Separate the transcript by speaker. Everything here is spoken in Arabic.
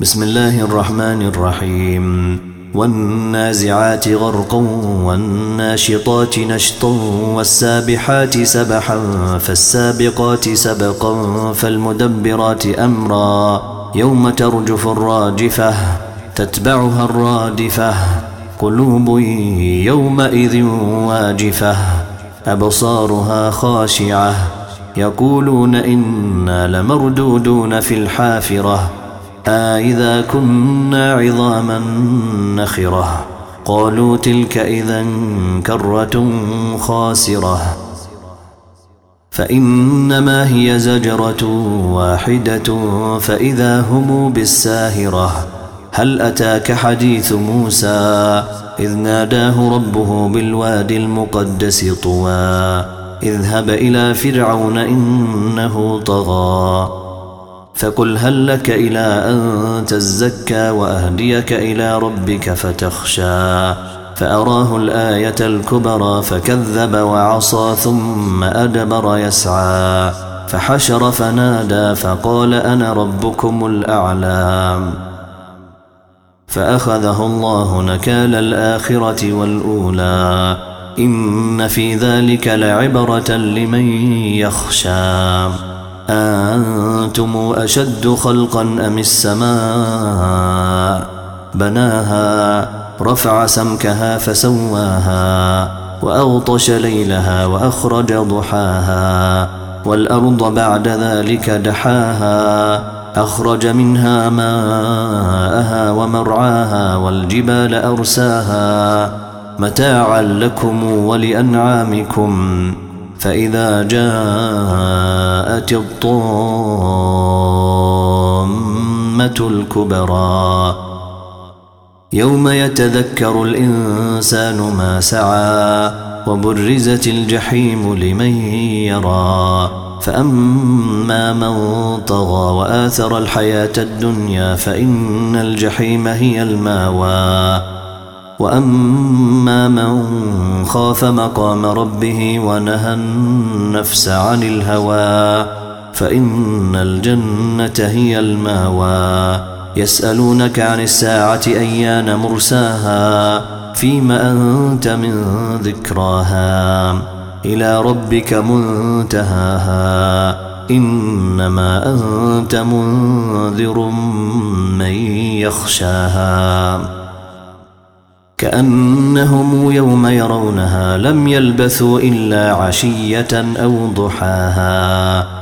Speaker 1: بسم الله الرحمن الرحيم والنازعات غرقا والناشطات نشطا والسابحات سبحا فالسابقات سبقا فالمدبرات أمرا يوم ترجف الراجفة تتبعها الرادفة قلوب يومئذ واجفة أبصارها خاشعة يقولون إنا لمردودون في الحافرة أإذا كنا عظاما نخرة قالوا تلك إذا كرة خاسرة فإنما هي زجرة واحدة فإذا هم بالساهرة هل أتاك حديث موسى إذ ناداه ربه بالوادي المقدس طوى اذهب إلى فرعون إنه طغى فقل هل لك إلى أن تزكى وأهديك إلى ربك فتخشى فأراه الآية الكبرى فكذب وعصى ثم أدبر يسعى فحشر فنادى فقال أنا ربكم الأعلى فأخذه الله نكال الآخرة والأولى إن في ذلك لعبرة لمن يخشى أنتم أشد خلقا أم السماء بناها رفع سمكها فسواها وأغطش ليلها وأخرج ضحاها والأرض بعد ذلك دحاها أخرج منها ماءها ومرعاها والجبال أرساها متاعا لكم ولأنعامكم فإذا جاءت الطامة الكبرى يوم يتذكر الإنسان ما سعى وبرزت الجحيم لمن يرى فأما من طغى وآثر الحياة الدنيا فإن الجحيم هي الماوى وأما من خاف مقام ربه ونهى النفس عن الهوى فإن الجنة هي الماوى يسألونك عن الساعة أيان مرساها فيم أنت من ذكراها إلى ربك منتهاها إنما أنت منذر من يخشاها كأنهم يوم يرونها لم يلبثوا إلا عشية أو ضحاها